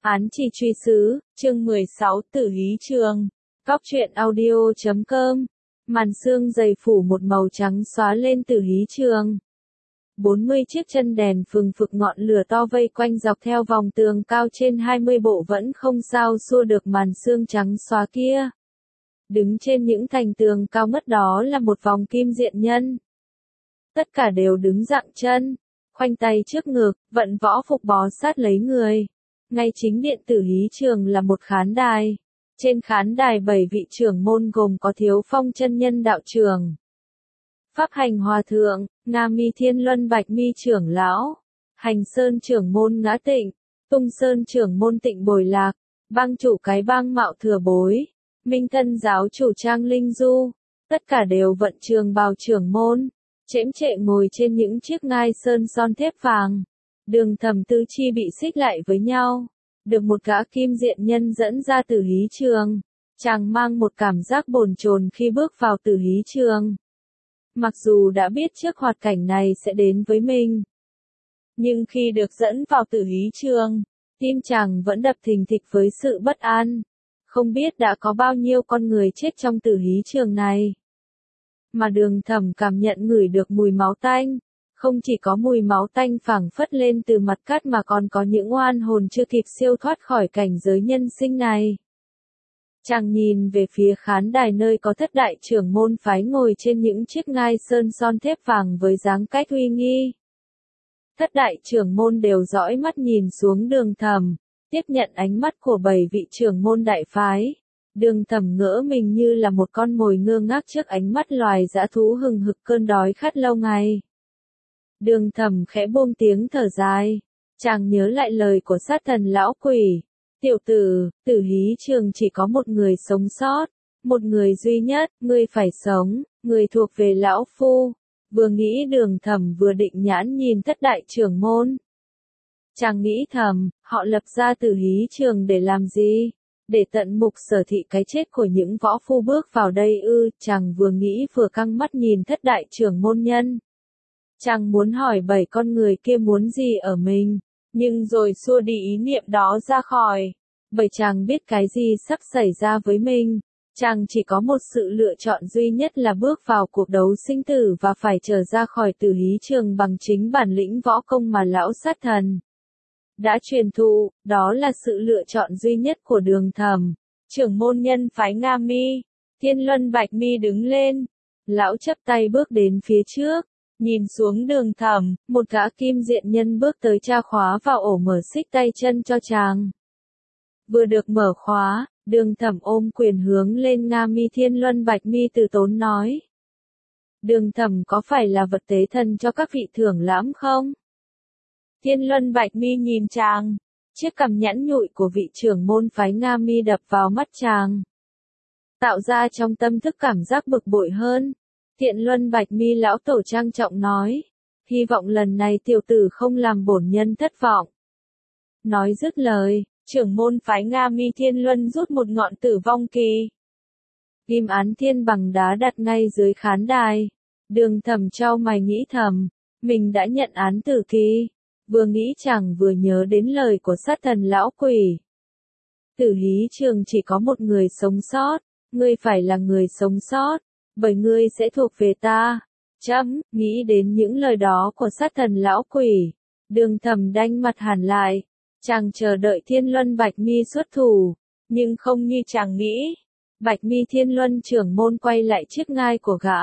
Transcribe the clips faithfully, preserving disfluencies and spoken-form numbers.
Án chỉ truy xứ, chương mười sáu Tử Hí Trường. Góc truyện audio chấm com. Màn sương dày phủ một màu trắng xóa lên Tử Hí Trường. bốn mươi chiếc chân đèn phừng phực ngọn lửa to vây quanh dọc theo vòng tường cao trên hai mươi bộ vẫn không sao xua được màn sương trắng xóa kia. Đứng trên những thành tường cao ngất đó là một vòng kim diện nhân. Tất cả đều đứng dạng chân, khoanh tay trước ngực, vận võ phục bó sát lấy người. Ngay chính điện Tử Hí Trường là một khán đài. Trên khán đài bảy vị trưởng môn gồm có Thiếu Phong chân nhân đạo trưởng, Pháp Hành Hòa Thượng, Nga Mi Thiên Luân Bạch Mi trưởng lão, Hành Sơn trưởng môn Ngã Tịnh, Tung Sơn trưởng môn Tịnh Bồi Lạc, bang chủ cái bang Mạo Thừa Bối, Minh Thân giáo chủ Trang Linh Du, tất cả đều vận trường bào trưởng môn, chễm chệ ngồi trên những chiếc ngai sơn son thép vàng. Đường Thẩm Tư Chi bị xích lại với nhau, được một gã kim diện nhân dẫn ra Tử Hí Trường. Chàng mang một cảm giác bồn chồn khi bước vào Tử Hí Trường. Mặc dù đã biết trước hoạt cảnh này sẽ đến với mình, nhưng khi được dẫn vào Tử Hí Trường, tim chàng vẫn đập thình thịch với sự bất an. Không biết đã có bao nhiêu con người chết trong Tử Hí Trường này. Mà Đường Thẩm cảm nhận ngửi được mùi máu tanh. Không chỉ có mùi máu tanh phảng phất lên từ mặt cát mà còn có những oan hồn chưa kịp siêu thoát khỏi cảnh giới nhân sinh này. Chàng nhìn về phía khán đài nơi có thất đại trưởng môn phái ngồi trên những chiếc ngai sơn son thép vàng với dáng cách uy nghi. Thất đại trưởng môn đều dõi mắt nhìn xuống Đường Thẩm, tiếp nhận ánh mắt của bảy vị trưởng môn đại phái. Đường Thẩm ngỡ mình như là một con mồi ngơ ngác trước ánh mắt loài dã thú hừng hực cơn đói khát lâu ngày. Đường Thẩm khẽ buông tiếng thở dài, chàng nhớ lại lời của sát thần lão quỷ. Tiểu tử, Tử Hí Trường chỉ có một người sống sót, một người duy nhất, ngươi phải sống, người thuộc về lão phu. Vừa nghĩ Đường Thẩm vừa định nhãn nhìn thất đại trưởng môn. Chàng nghĩ thầm, họ lập ra Tử Hí Trường để làm gì? Để tận mục sở thị cái chết của những võ phu bước vào đây ư? Chàng vừa nghĩ vừa căng mắt nhìn thất đại trưởng môn nhân. Chàng muốn hỏi bảy con người kia muốn gì ở mình, nhưng rồi xua đi ý niệm đó ra khỏi. Bởi chàng biết cái gì sắp xảy ra với mình. Chàng chỉ có một sự lựa chọn duy nhất là bước vào cuộc đấu sinh tử và phải trở ra khỏi Tử Hí Trường bằng chính bản lĩnh võ công mà lão sát thần đã truyền thụ. Đó là sự lựa chọn duy nhất của Đường Thẩm. Trưởng môn nhân phái Nga Mi, Thiên Luân Bạch Mi đứng lên. Lão chắp tay bước đến phía trước. Nhìn xuống Đường Thẩm, một gã kim diện nhân bước tới tra khóa vào ổ mở xích tay chân cho chàng. Vừa được mở khóa, Đường Thẩm ôm quyền hướng lên Nga Mi Thiên Luân Bạch Mi từ tốn nói. Đường Thẩm có phải là vật tế thần cho các vị thưởng lãm không? Thiên Luân Bạch Mi nhìn chàng, chiếc cằm nhẵn nhụi của vị trưởng môn phái Nga Mi đập vào mắt chàng, tạo ra trong tâm thức cảm giác bực bội hơn. Thiện Luân Bạch Mi lão tổ trang trọng nói, hy vọng lần này tiểu tử không làm bổn nhân thất vọng. Nói dứt lời, trưởng môn phái Nga Mi Thiên Luân rút một ngọn tử vong kỳ. Kim án thiên bằng đá đặt ngay dưới khán đài. Đường Thẩm trao mày nghĩ thầm, mình đã nhận án tử kỳ. Vừa nghĩ chàng vừa nhớ đến lời của sát thần lão quỷ. Tử Hí Trường chỉ có một người sống sót, ngươi phải là người sống sót. Bởi ngươi sẽ thuộc về ta. Chấm, nghĩ đến những lời đó của sát thần lão quỷ. Đường Thẩm đanh mặt hẳn lại. Chàng chờ đợi Thiên Luân Bạch Mi xuất thủ. Nhưng không như chàng nghĩ. Bạch Mi Thiên Luân trưởng môn quay lại chiếc ngai của gã.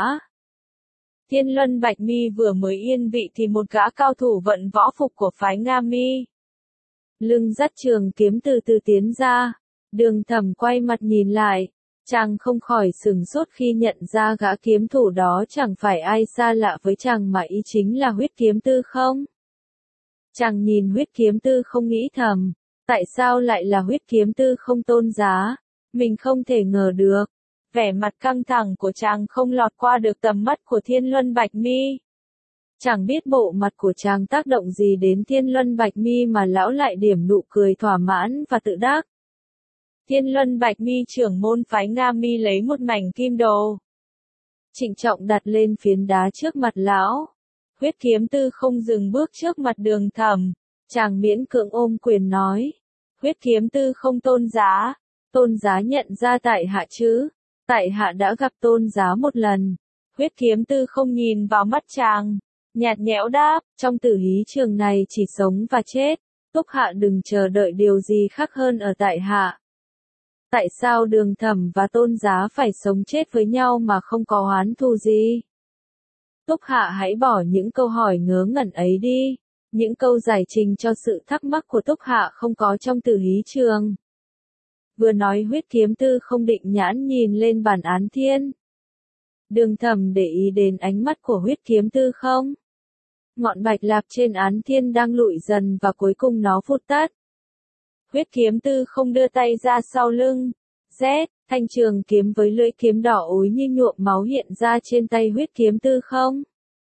Thiên Luân Bạch Mi vừa mới yên vị thì một gã cao thủ vận võ phục của phái Nga Mi, lưng dắt trường kiếm từ từ tiến ra. Đường Thẩm quay mặt nhìn lại. Chàng không khỏi sửng sốt khi nhận ra gã kiếm thủ đó chẳng phải ai xa lạ với chàng mà ý chính là Huyết Kiếm Tư không? Chàng nhìn Huyết Kiếm Tư không nghĩ thầm, tại sao lại là Huyết Kiếm Tư không tôn giá? Mình không thể ngờ được. Vẻ mặt căng thẳng của chàng không lọt qua được tầm mắt của Thiên Luân Bạch Mi. Chẳng biết bộ mặt của chàng tác động gì đến Thiên Luân Bạch Mi mà lão lại điểm nụ cười thỏa mãn và tự đắc. Thiên Luân Bạch Mi trưởng môn phái Nga Mi lấy một mảnh kim đồ, trịnh trọng đặt lên phiến đá trước mặt lão. Huyết Kiếm Tư không dừng bước trước mặt Đường Thẩm, chàng miễn cưỡng ôm quyền nói. Huyết kiếm tư không Tôn giá. Tôn giá nhận ra tại hạ chứ? Tại hạ đã gặp Tôn giá một lần. Huyết kiếm tư không nhìn vào mắt chàng. Nhạt nhẽo đáp, trong tử hí trường này chỉ sống và chết. Túc hạ đừng chờ đợi điều gì khác hơn ở tại hạ. Tại sao Đường Thẩm và Tôn giá phải sống chết với nhau mà không có oán thù gì? Túc hạ hãy bỏ những câu hỏi ngớ ngẩn ấy đi. Những câu giải trình cho sự thắc mắc của Túc hạ không có trong tử hí trường. Vừa nói huyết kiếm tư không định nhãn nhìn lên bản án thiên. Đường Thẩm để ý đến ánh mắt của huyết kiếm tư không? Ngọn bạch lạp trên án thiên đang lụi dần và cuối cùng nó phụt tắt. Huyết kiếm tư không đưa tay ra sau lưng. Rét, thanh trường kiếm với lưỡi kiếm đỏ ối như nhuộm máu hiện ra trên tay huyết kiếm tư không.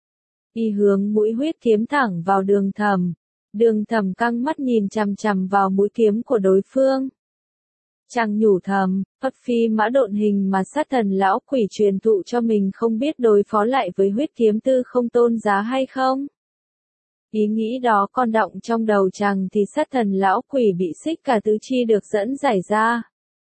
Y hướng mũi huyết kiếm thẳng vào Đường Thẩm. Đường Thẩm căng mắt nhìn chằm chằm vào mũi kiếm của đối phương. Chàng nhủ thầm, Phật phi mã độn hình mà sát thần lão quỷ truyền thụ cho mình không biết đối phó lại với huyết kiếm tư không Tôn giá hay không? Ý nghĩ đó còn đọng trong đầu chàng thì sát thần lão quỷ bị xích cả tứ chi được dẫn giải ra.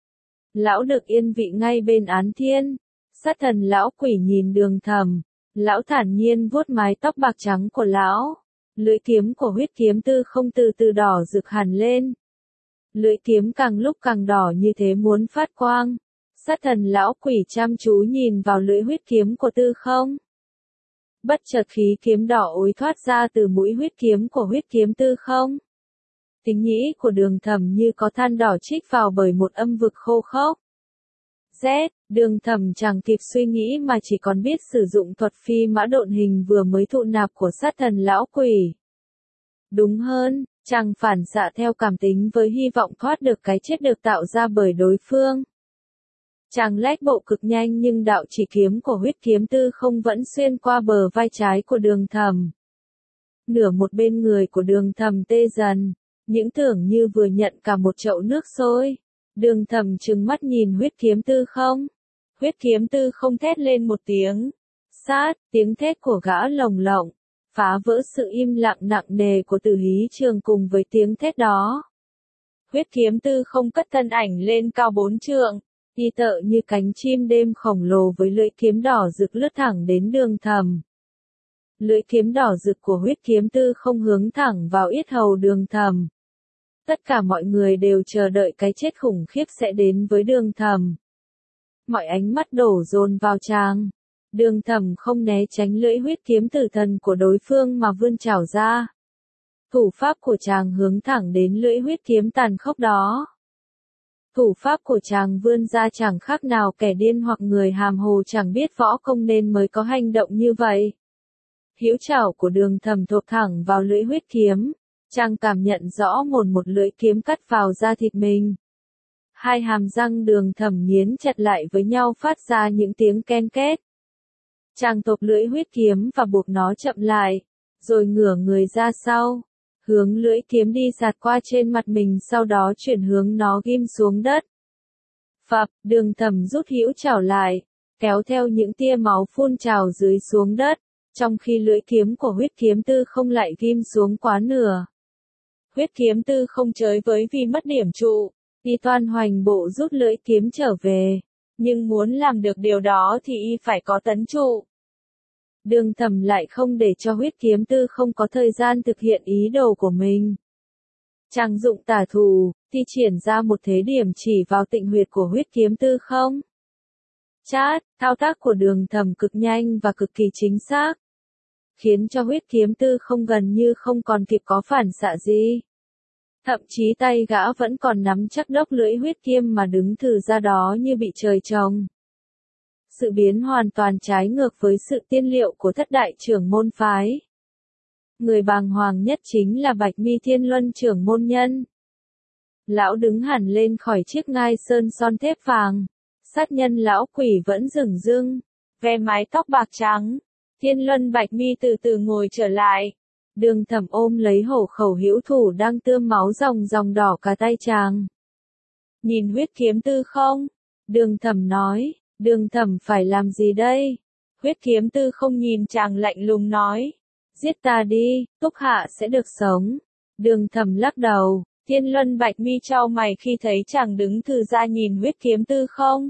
Lão được yên vị ngay bên án thiên. Sát thần lão quỷ nhìn Đường Thẩm. Lão thản nhiên vuốt mái tóc bạc trắng của lão. Lưỡi kiếm của huyết kiếm tư không từ từ đỏ rực hẳn lên. Lưỡi kiếm càng lúc càng đỏ như thế muốn phát quang. Sát thần lão quỷ chăm chú nhìn vào lưỡi huyết kiếm của tư không. Bất chợt khí kiếm đỏ ối thoát ra từ mũi huyết kiếm của huyết kiếm tư không. Tính nhĩ của Đường Thẩm như có than đỏ trích vào bởi một âm vực khô khốc. Rét, Đường Thẩm chẳng kịp suy nghĩ mà chỉ còn biết sử dụng thuật phi mã độn hình vừa mới thụ nạp của sát thần lão quỷ. Đúng hơn, chàng phản xạ theo cảm tính với hy vọng thoát được cái chết được tạo ra bởi đối phương. Chàng lách bộ cực nhanh nhưng đạo chỉ kiếm của huyết kiếm tư không vẫn xuyên qua bờ vai trái của Đường Thẩm. Nửa một bên người của Đường Thẩm tê dần, những tưởng như vừa nhận cả một chậu nước sôi. Đường Thẩm trừng mắt nhìn huyết kiếm tư không. Huyết kiếm tư không thét lên một tiếng. Sát, tiếng thét của gã lồng lộng, phá vỡ sự im lặng nặng nề của tử hí trường cùng với tiếng thét đó. Huyết kiếm tư không cất thân ảnh lên cao bốn trượng, y tợ như cánh chim đêm khổng lồ với lưỡi kiếm đỏ rực lướt thẳng đến Đường Thẩm. Lưỡi kiếm đỏ rực của huyết kiếm tư không hướng thẳng vào yết hầu Đường Thẩm. Tất cả mọi người đều chờ đợi cái chết khủng khiếp sẽ đến với Đường Thẩm. Mọi ánh mắt đổ dồn vào chàng. Đường Thẩm không né tránh lưỡi huyết kiếm tử thần của đối phương mà vươn chảo ra. Thủ pháp của chàng hướng thẳng đến lưỡi huyết kiếm tàn khốc đó. Thủ pháp của chàng vươn ra chẳng khác nào kẻ điên hoặc người hàm hồ chẳng biết võ công nên mới có hành động như vậy. Hữu chảo của Đường Thẩm thộp thẳng vào lưỡi huyết kiếm. Chàng cảm nhận rõ một một lưỡi kiếm cắt vào da thịt mình. Hai hàm răng Đường Thẩm nghiến chặt lại với nhau phát ra những tiếng ken két. Chàng tộp lưỡi huyết kiếm và buộc nó chậm lại, rồi ngửa người ra sau, hướng lưỡi kiếm đi sạt qua trên mặt mình sau đó chuyển hướng nó ghim xuống đất. Phập, Đường Thẩm rút hữu chảo lại, kéo theo những tia máu phun trào dưới xuống đất, trong khi lưỡi kiếm của huyết kiếm tư không lại ghim xuống quá nửa. Huyết kiếm tư không chới với vì mất điểm trụ, y toan hoành bộ rút lưỡi kiếm trở về, nhưng muốn làm được điều đó thì y phải có tấn trụ. Đường Thẩm lại không để cho huyết kiếm tư không có thời gian thực hiện ý đồ của mình. Chàng dụng tả thủ, thi triển ra một thế điểm chỉ vào tịnh huyệt của huyết kiếm tư không. Chát, thao tác của Đường Thẩm cực nhanh và cực kỳ chính xác, khiến cho huyết kiếm tư không gần như không còn kịp có phản xạ gì. Thậm chí tay gã vẫn còn nắm chắc đốc lưỡi huyết kiếm mà đứng thừ ra đó như bị trời trồng. Sự biến hoàn toàn trái ngược với sự tiên liệu của thất đại trưởng môn phái. Người bàng hoàng nhất chính là Bạch Mi Thiên Luân trưởng môn nhân. Lão đứng hẳn lên khỏi chiếc ngai sơn son thép vàng. Sát nhân lão quỷ vẫn dửng dưng, ve mái tóc bạc trắng. Thiên Luân Bạch Mi từ từ ngồi trở lại. Đường Thẩm ôm lấy hổ khẩu hữu thủ đang tươm máu ròng ròng đỏ cả tay chàng. Nhìn huyết kiếm tư không? Đường Thẩm nói, Đường Thẩm phải làm gì đây? Huyết kiếm tư không nhìn chàng lạnh lùng nói. Giết ta đi, Túc hạ sẽ được sống. Đường Thẩm lắc đầu, Thiên Luân Bạch Mi chau mày khi thấy chàng đứng từ ra nhìn huyết kiếm tư không.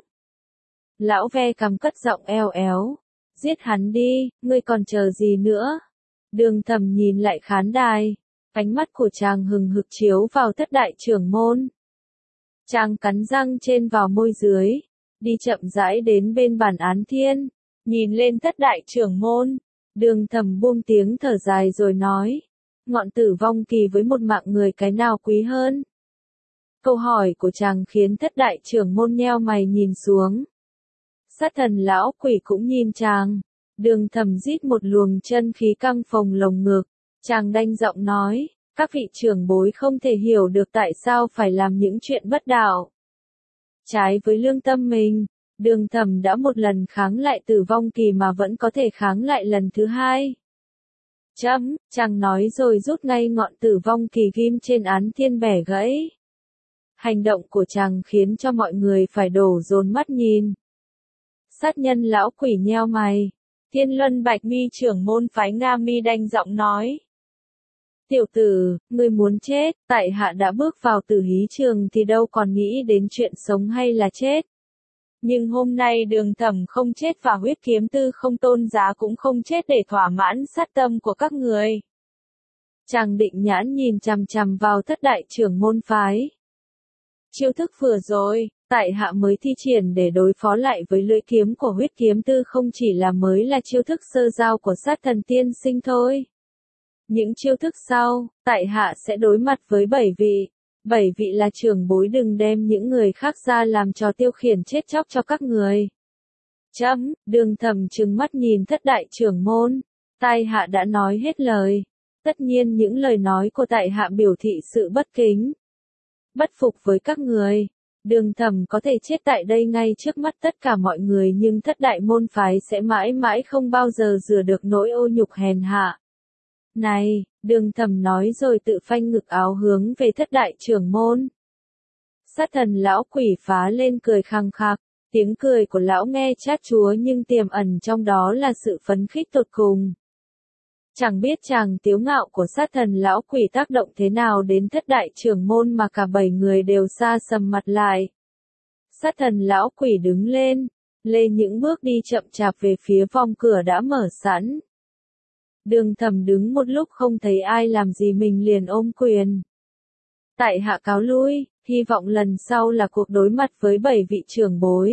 Lão ve cằm cất giọng eo éo. Giết hắn đi, ngươi còn chờ gì nữa? Đường Thầm nhìn lại khán đài. Ánh mắt của chàng hừng hực chiếu vào thất đại trưởng môn. Chàng cắn răng trên vào môi dưới. Đi chậm rãi đến bên bàn án thiên. Nhìn lên thất đại trưởng môn. Đường Thầm buông tiếng thở dài rồi nói. Ngọn tử vong kỳ với một mạng người cái nào quý hơn? Câu hỏi của chàng khiến thất đại trưởng môn nheo mày nhìn xuống. Sát thần lão quỷ cũng nhìn chàng. Đường Thầm rít một luồng chân khí căng phồng lồng ngực. Chàng đanh giọng nói, các vị trưởng bối không thể hiểu được tại sao phải làm những chuyện bất đạo. Trái với lương tâm mình, Đường Thầm đã một lần kháng lại tử vong kỳ mà vẫn có thể kháng lại lần thứ hai. Chấm, chàng nói rồi rút ngay ngọn tử vong kỳ ghim trên án thiên bẻ gãy. Hành động của chàng khiến cho mọi người phải đổ dồn mắt nhìn. Sát nhân lão quỷ nheo mày. Thiên Luân Bạch Mi trưởng môn phái Nga Mi đanh giọng nói. Tiểu tử, ngươi muốn chết, tại hạ đã bước vào tử hí trường thì đâu còn nghĩ đến chuyện sống hay là chết. Nhưng hôm nay Đường Thầm không chết và huyết kiếm tư không tôn giá cũng không chết để thỏa mãn sát tâm của các người. Chàng định nhãn nhìn chằm chằm vào thất đại trưởng môn phái. Chiêu thức vừa rồi, tại hạ mới thi triển để đối phó lại với lưỡi kiếm của huyết kiếm tư không chỉ là mới là chiêu thức sơ giao của sát thần tiên sinh thôi. Những chiêu thức sau, tại hạ sẽ đối mặt với bảy vị. Bảy vị là trưởng bối, đừng đem những người khác ra làm trò tiêu khiển chết chóc cho các người. Chấm, Đường Thầm trừng mắt nhìn thất đại trưởng môn. Tai hạ đã nói hết lời. Tất nhiên những lời nói của tại hạ biểu thị sự bất kính. Bất phục với các người. Đường Thầm có thể chết tại đây ngay trước mắt tất cả mọi người nhưng thất đại môn phái sẽ mãi mãi không bao giờ rửa được nỗi ô nhục hèn hạ. Này, Đường Thầm nói rồi tự phanh ngực áo hướng về thất đại trưởng môn. Sát thần lão quỷ phá lên cười khăng khặc, tiếng cười của lão nghe chát chúa nhưng tiềm ẩn trong đó là sự phấn khích tột cùng. Chẳng biết chàng tiếu ngạo của sát thần lão quỷ tác động thế nào đến thất đại trưởng môn mà cả bảy người đều xa sầm mặt lại. Sát thần lão quỷ đứng lên, lê những bước đi chậm chạp về phía vòng cửa đã mở sẵn. Đường Thầm đứng một lúc không thấy ai làm gì mình liền ôm quyền. Tại hạ cáo lui, hy vọng lần sau là cuộc đối mặt với bảy vị trưởng bối.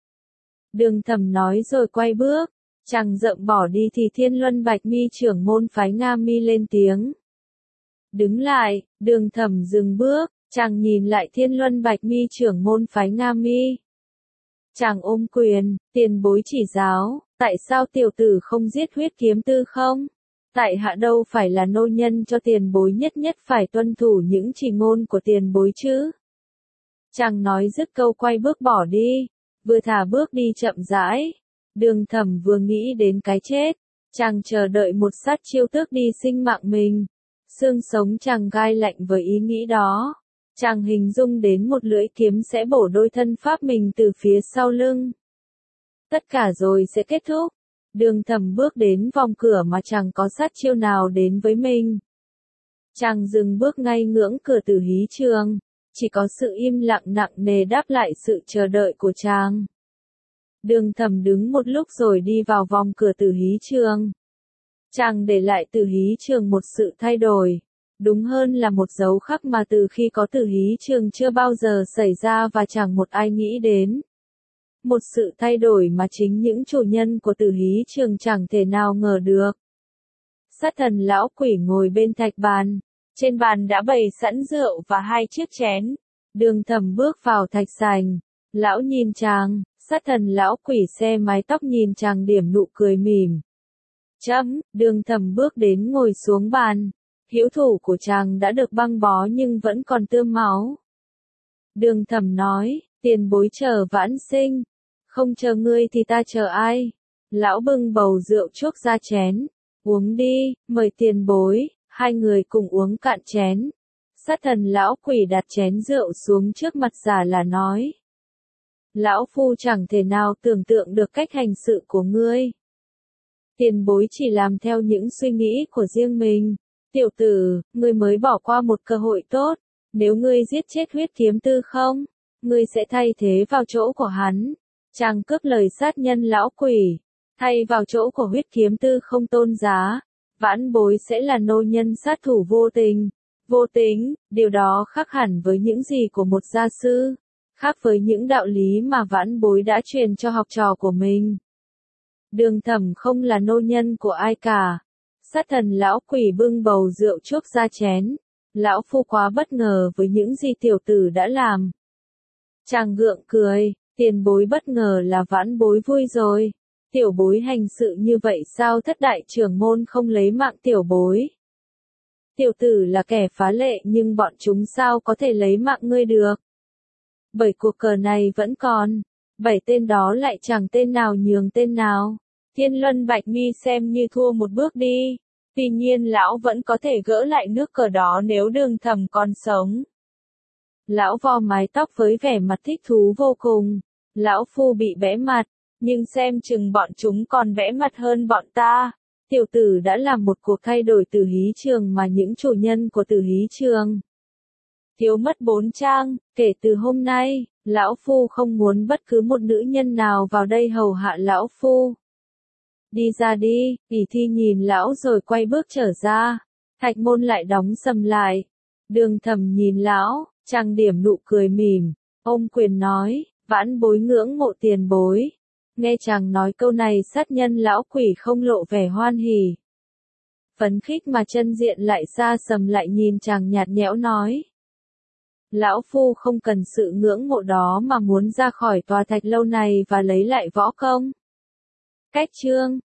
Đường Thầm nói rồi quay bước, chàng rậm bỏ đi thì Thiên Luân Bạch Mi trưởng môn phái Nga Mi lên tiếng. Đứng lại, Đường Thầm dừng bước, chàng nhìn lại Thiên Luân Bạch Mi trưởng môn phái Nga Mi. Chàng ôm quyền, tiền bối chỉ giáo, tại sao tiểu tử không giết huyết kiếm tư không? Tại hạ đâu phải là nô nhân cho tiền bối, nhất nhất phải tuân thủ những chỉ ngôn của tiền bối chứ. Chàng nói dứt câu quay bước bỏ đi, vừa thả bước đi chậm rãi. Đường Thầm vừa nghĩ đến cái chết, chàng chờ đợi một sát chiêu tước đi sinh mạng mình. Xương sống chàng gai lạnh với ý nghĩ đó. Chàng hình dung đến một lưỡi kiếm sẽ bổ đôi thân pháp mình từ phía sau lưng. Tất cả rồi sẽ kết thúc. Đường Thầm bước đến vòng cửa mà chẳng có sát chiêu nào đến với mình. Chàng dừng bước ngay ngưỡng cửa tử hí trường, chỉ có sự im lặng nặng nề đáp lại sự chờ đợi của chàng. Đường Thầm đứng một lúc rồi đi vào vòng cửa tử hí trường. Chàng để lại tử hí trường một sự thay đổi, đúng hơn là một dấu khắc mà từ khi có tử hí trường chưa bao giờ xảy ra và chẳng một ai nghĩ đến. Một sự thay đổi mà chính những chủ nhân của tử hí trường chẳng thể nào ngờ được. Sát thần lão quỷ ngồi bên thạch bàn. Trên bàn đã bày sẵn rượu và hai chiếc chén. Đường Thầm bước vào thạch sành. Lão nhìn chàng, sát thần lão quỷ xe mái tóc nhìn chàng điểm nụ cười mỉm. Chấm, Đường Thầm bước đến ngồi xuống bàn. Hữu thủ của chàng đã được băng bó nhưng vẫn còn tươm máu. Đường Thầm nói, tiền bối chờ vãn sinh. Không chờ ngươi thì ta chờ ai? Lão bưng bầu rượu chuốc ra chén. Uống đi, mời tiền bối. Hai người cùng uống cạn chén. Sát thần lão quỷ đặt chén rượu xuống trước mặt giả là nói. Lão phu chẳng thể nào tưởng tượng được cách hành sự của ngươi. Tiền bối chỉ làm theo những suy nghĩ của riêng mình. Tiểu tử, ngươi mới bỏ qua một cơ hội tốt. Nếu ngươi giết chết huyết kiếm tư không, ngươi sẽ thay thế vào chỗ của hắn. Chàng cướp lời sát nhân lão quỷ, thay vào chỗ của huyết kiếm tư không tôn giá. Vãn bối sẽ là nô nhân sát thủ vô tình, vô tính, điều đó khác hẳn với những gì của một gia sư, khác với những đạo lý mà vãn bối đã truyền cho học trò của mình. Đường Thẩm không là nô nhân của ai cả. Sát thần lão quỷ bưng bầu rượu chuốc ra chén. Lão phu quá bất ngờ với những gì tiểu tử đã làm. Chàng gượng cười, tiền bối bất ngờ là vãn bối vui rồi. Tiểu bối hành sự như vậy sao thất đại trưởng môn không lấy mạng tiểu bối? Tiểu tử là kẻ phá lệ nhưng bọn chúng sao có thể lấy mạng ngươi được? Bởi cuộc cờ này vẫn còn, bảy tên đó lại chẳng tên nào nhường tên nào. Thiên Luân Bạch Mi xem như thua một bước đi. Tuy nhiên lão vẫn có thể gỡ lại nước cờ đó nếu Đường Thẩm còn sống. Lão vo mái tóc với vẻ mặt thích thú vô cùng. Lão phu bị bẽ mặt, nhưng xem chừng bọn chúng còn bẽ mặt hơn bọn ta. Tiểu tử đã làm một cuộc thay đổi Tử Hí Trường mà những chủ nhân của Tử Hí Trường thiếu mất bốn trang. Kể từ hôm nay, lão phu không muốn bất cứ một nữ nhân nào vào đây hầu hạ lão phu. Đi ra đi, ỷ thi nhìn lão rồi quay bước trở ra. Thạch môn lại đóng sầm lại. Đường Thẩm nhìn lão, trang điểm nụ cười mỉm, ôm quyền nói, vãn bối ngưỡng mộ tiền bối. Nghe chàng nói câu này sát nhân lão quỷ không lộ vẻ hoan hỉ. Phấn khích mà chân diện lại xa sầm lại nhìn chàng nhạt nhẽo nói. Lão phu không cần sự ngưỡng mộ đó mà muốn ra khỏi tòa thạch lâu này và lấy lại võ công. Cách chương